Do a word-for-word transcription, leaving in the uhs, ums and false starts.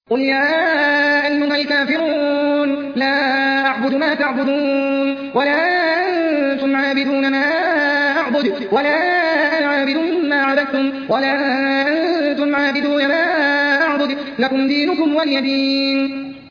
قل يا أيها الكافرون لا أعبد ما تعبدون ولا أنتم عابدون ما أعبد ولا أنا عابد ما عبدتم ولا أنتم عابدون ما أعبد لكم دينكم ولي دين.